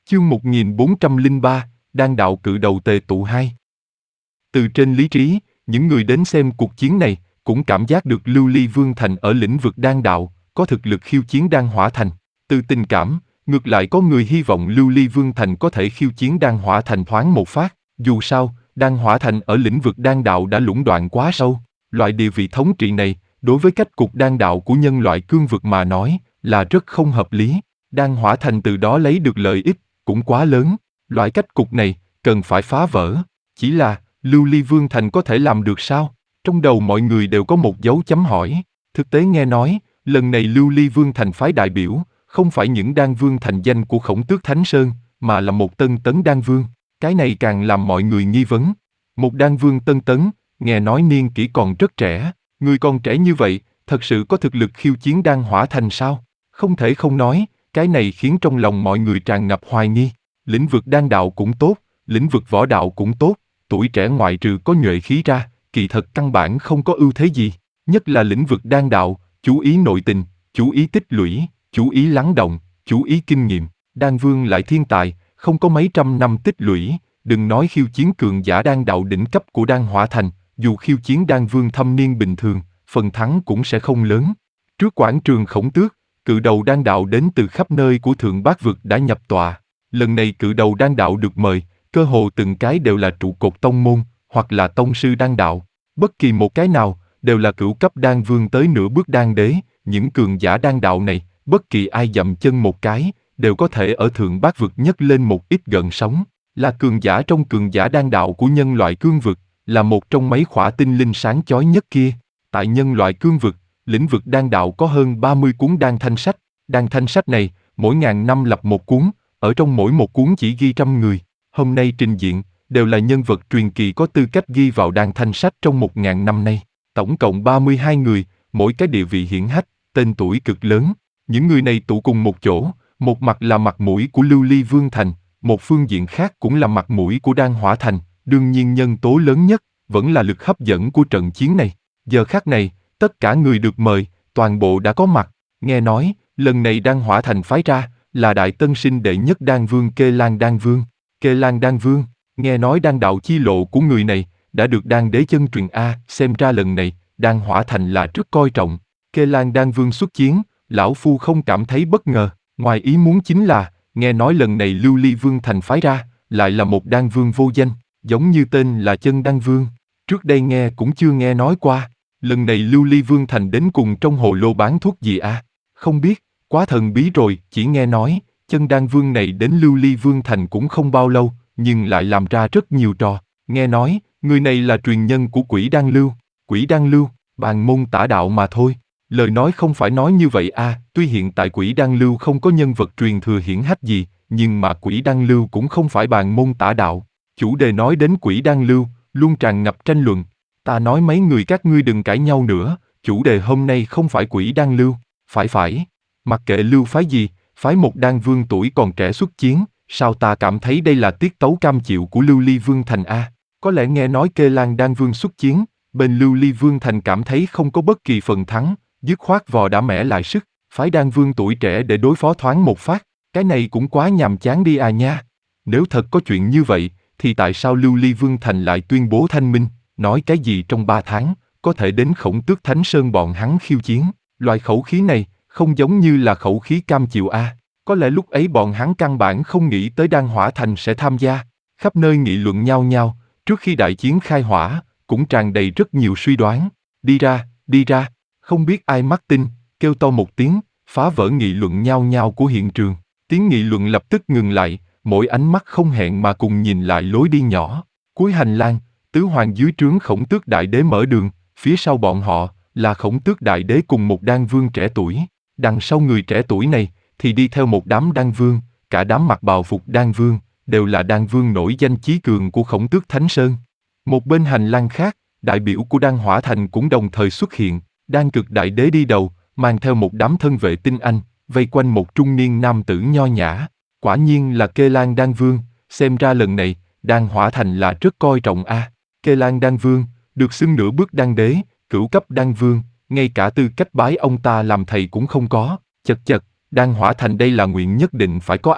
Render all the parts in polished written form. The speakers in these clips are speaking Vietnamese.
Chương 1403, Đan đạo cự đầu tề tụ 2. Từ trên lý trí, những người đến xem cuộc chiến này cũng cảm giác được Lưu Ly Vương Thành ở lĩnh vực đan đạo có thực lực khiêu chiến Đan Hỏa Thành. Từ tình cảm, ngược lại có người hy vọng Lưu Ly Vương Thành có thể khiêu chiến Đan Hỏa Thành thoáng một phát. Dù sao, Đan Hỏa Thành ở lĩnh vực đan đạo đã lũng đoạn quá sâu. Loại địa vị thống trị này, đối với cách cục đan đạo của nhân loại cương vực mà nói, là rất không hợp lý. Đan Hỏa Thành từ đó lấy được lợi ích cũng quá lớn. Loại cách cục này cần phải phá vỡ. Chỉ là Lưu Ly Vương Thành có thể làm được sao? Trong đầu mọi người đều có một dấu chấm hỏi. Thực tế nghe nói, lần này Lưu Ly Vương Thành phái đại biểu, không phải những đan vương thành danh của Khổng Tước Thánh Sơn, mà là một tân tấn đan vương. Cái này càng làm mọi người nghi vấn. Một đan vương tân tấn, nghe nói niên kỷ còn rất trẻ. Người còn trẻ như vậy, thật sự có thực lực khiêu chiến Đan Hỏa Thành sao? Không thể không nói, cái này khiến trong lòng mọi người tràn ngập hoài nghi. Lĩnh vực đan đạo cũng tốt, lĩnh vực võ đạo cũng tốt, tuổi trẻ ngoại trừ có nhuệ khí ra, kỳ thật căn bản không có ưu thế gì. Nhất là lĩnh vực đan đạo, chú ý nội tình, chú ý tích lũy, chú ý lắng động, chú ý kinh nghiệm. Đan vương lại thiên tài, không có mấy trăm năm tích lũy, đừng nói khiêu chiến cường giả đan đạo đỉnh cấp của Đan Hỏa Thành, dù khiêu chiến đan vương thâm niên bình thường, phần thắng cũng sẽ không lớn. Trước quảng trường Khổng Tước, cự đầu đan đạo đến từ khắp nơi của Thượng Bát Vực đã nhập tọa. Lần này cự đầu đan đạo được mời, cơ hồ từng cái đều là trụ cột tông môn, hoặc là tông sư đan đạo. Bất kỳ một cái nào, đều là cửu cấp đan vương tới nửa bước đan đế. Những cường giả đan đạo này, bất kỳ ai dậm chân một cái, đều có thể ở Thượng Bát Vực nhấc lên một ít gợn sóng. Là cường giả trong cường giả đan đạo của nhân loại cương vực, là một trong mấy khỏa tinh linh sáng chói nhất kia. Tại nhân loại cương vực, lĩnh vực đan đạo có hơn 30 cuốn đan thanh sách. Đan thanh sách này, mỗi ngàn năm lập một cuốn, ở trong mỗi một cuốn chỉ ghi 100 người. Hôm nay trình diện, đều là nhân vật truyền kỳ có tư cách ghi vào đan thanh sách trong 1000 năm nay. Tổng cộng 32 người, mỗi cái địa vị hiển hách, tên tuổi cực lớn. Những người này tụ cùng một chỗ, một mặt là mặt mũi của Lưu Ly Vương Thành, một phương diện khác cũng là mặt mũi của Đan Hỏa Thành. Đương nhiên nhân tố lớn nhất, vẫn là lực hấp dẫn của trận chiến này. Giờ khắc này, tất cả người được mời, toàn bộ đã có mặt. Nghe nói, lần này Đan Hỏa Thành phái ra, là đại tân sinh đệ nhất đan vương Kê Lan Đan Vương. Kê Lan Đan Vương, nghe nói đan đạo chi lộ của người này, đã được đan đế chân truyền A, xem ra lần này, Đan Hỏa Thành là rất coi trọng. Kê Lan Đan Vương xuất chiến, lão phu không cảm thấy bất ngờ. Ngoài ý muốn chính là, nghe nói lần này Lưu Ly Vương Thành phái ra, lại là một đan vương vô danh, giống như tên là Chân Đan Vương. Trước đây nghe cũng chưa nghe nói qua. Lần này Lưu Ly Vương Thành đến cùng trong hồ lô bán thuốc gì à? Không biết, quá thần bí rồi, chỉ nghe nói, Chân Đan Vương này đến Lưu Ly Vương Thành cũng không bao lâu, nhưng lại làm ra rất nhiều trò. Nghe nói, người này là truyền nhân của Quỷ Đan Lưu. Quỷ Đan Lưu, bàn môn tả đạo mà thôi. Lời nói không phải nói như vậy à, tuy hiện tại Quỷ Đan Lưu không có nhân vật truyền thừa hiển hách gì, nhưng mà Quỷ Đan Lưu cũng không phải bàn môn tả đạo. Chủ đề nói đến Quỷ Đan Lưu, luôn tràn ngập tranh luận. Ta nói mấy người các ngươi đừng cãi nhau nữa, chủ đề hôm nay không phải Quỷ Đan Lưu, phải. Mặc kệ lưu phái gì, phái một đan vương tuổi còn trẻ xuất chiến, sao ta cảm thấy đây là tiết tấu cam chịu của Lưu Ly Vương Thành a? Có lẽ nghe nói Kê Lan Đan Vương xuất chiến, bên Lưu Ly Vương Thành cảm thấy không có bất kỳ phần thắng, dứt khoát vò đã mẻ lại sức, phái đan vương tuổi trẻ để đối phó thoáng một phát, cái này cũng quá nhàm chán đi à nha. Nếu thật có chuyện như vậy, thì tại sao Lưu Ly Vương Thành lại tuyên bố thanh minh, nói cái gì trong 3 tháng, có thể đến Khổng Tước Thánh Sơn bọn hắn khiêu chiến, loại khẩu khí này, không giống như là khẩu khí cam chịu a. Có lẽ lúc ấy bọn hắn căn bản không nghĩ tới Đan Hỏa Thành sẽ tham gia, khắp nơi nghị luận nhau nhau, trước khi đại chiến khai hỏa, cũng tràn đầy rất nhiều suy đoán, đi ra, không biết ai mắc tin, kêu to một tiếng, phá vỡ nghị luận nhau nhau của hiện trường, tiếng nghị luận lập tức ngừng lại, mỗi ánh mắt không hẹn mà cùng nhìn lại lối đi nhỏ, cuối hành lang, tứ hoàng dưới trướng Khổng Tước Đại Đế mở đường, phía sau bọn họ, là Khổng Tước Đại Đế cùng một đan vương trẻ tuổi, đằng sau người trẻ tuổi này, thì đi theo một đám đan vương, cả đám mặc bào phục đan vương, đều là đan vương nổi danh chí cường của Khổng Tước Thánh Sơn. Một bên hành lang khác, đại biểu của Đan Hỏa Thành cũng đồng thời xuất hiện, Đan Cực Đại Đế đi đầu, mang theo một đám thân vệ tinh anh, vây quanh một trung niên nam tử nho nhã. Quả nhiên là Kê Lan Đan Vương, xem ra lần này, Đan Hỏa Thành là rất coi trọng a. Kê Lan Đan Vương, được xưng nửa bước đan đế, cửu cấp đan vương, ngay cả tư cách bái ông ta làm thầy cũng không có, chật, Đan Hỏa Thành đây là nguyện nhất định phải có a.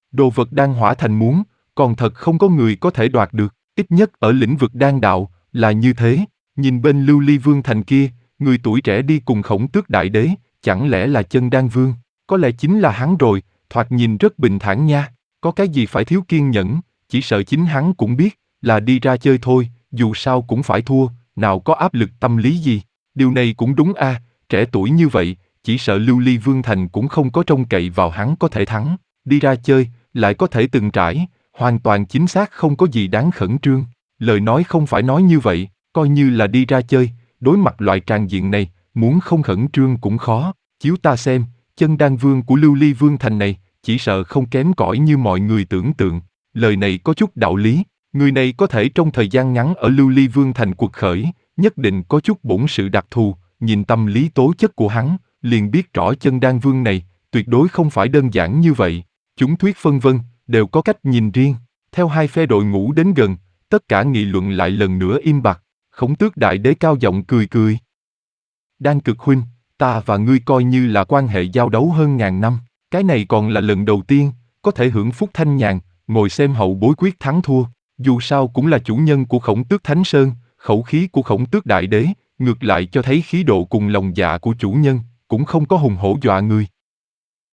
Đồ vật đang hỏa thành muốn, còn thật không có người có thể đoạt được, ít nhất ở lĩnh vực đan đạo, là như thế. Nhìn bên Lưu Ly Vương thành kia, người tuổi trẻ đi cùng Khổng Tước Đại Đế, chẳng lẽ là Chân Đan Vương? Có lẽ chính là hắn rồi, thoạt nhìn rất bình thản nha, có cái gì phải thiếu kiên nhẫn, chỉ sợ chính hắn cũng biết, là đi ra chơi thôi, dù sao cũng phải thua, nào có áp lực tâm lý gì. Điều này cũng đúng a, trẻ tuổi như vậy, chỉ sợ Lưu Ly Vương thành cũng không có trông cậy vào hắn có thể thắng, đi ra chơi, lại có thể từng trải, hoàn toàn chính xác không có gì đáng khẩn trương. Lời nói không phải nói như vậy, coi như là đi ra chơi, đối mặt loại tràng diện này, muốn không khẩn trương cũng khó. Chiếu ta xem, Chân Đan Vương của Lưu Ly Vương thành này, chỉ sợ không kém cỏi như mọi người tưởng tượng. Lời này có chút đạo lý, người này có thể trong thời gian ngắn ở Lưu Ly Vương thành quật khởi, nhất định có chút bổn sự đặc thù, nhìn tâm lý tố chất của hắn, liền biết rõ Chân Đan Vương này, tuyệt đối không phải đơn giản như vậy. Chúng thuyết phân vân, đều có cách nhìn riêng. Theo hai phe đội ngũ đến gần, tất cả nghị luận lại lần nữa im bặt. Khổng Tước Đại Đế cao giọng cười cười. Đan Cực huynh, ta và ngươi coi như là quan hệ giao đấu hơn ngàn năm, cái này còn là lần đầu tiên, có thể hưởng phúc thanh nhàn, ngồi xem hậu bối quyết thắng thua. Dù sao cũng là chủ nhân của Khổng Tước Thánh Sơn, khẩu khí của Khổng Tước Đại Đế, ngược lại cho thấy khí độ cùng lòng dạ của chủ nhân, cũng không có hùng hổ dọa người.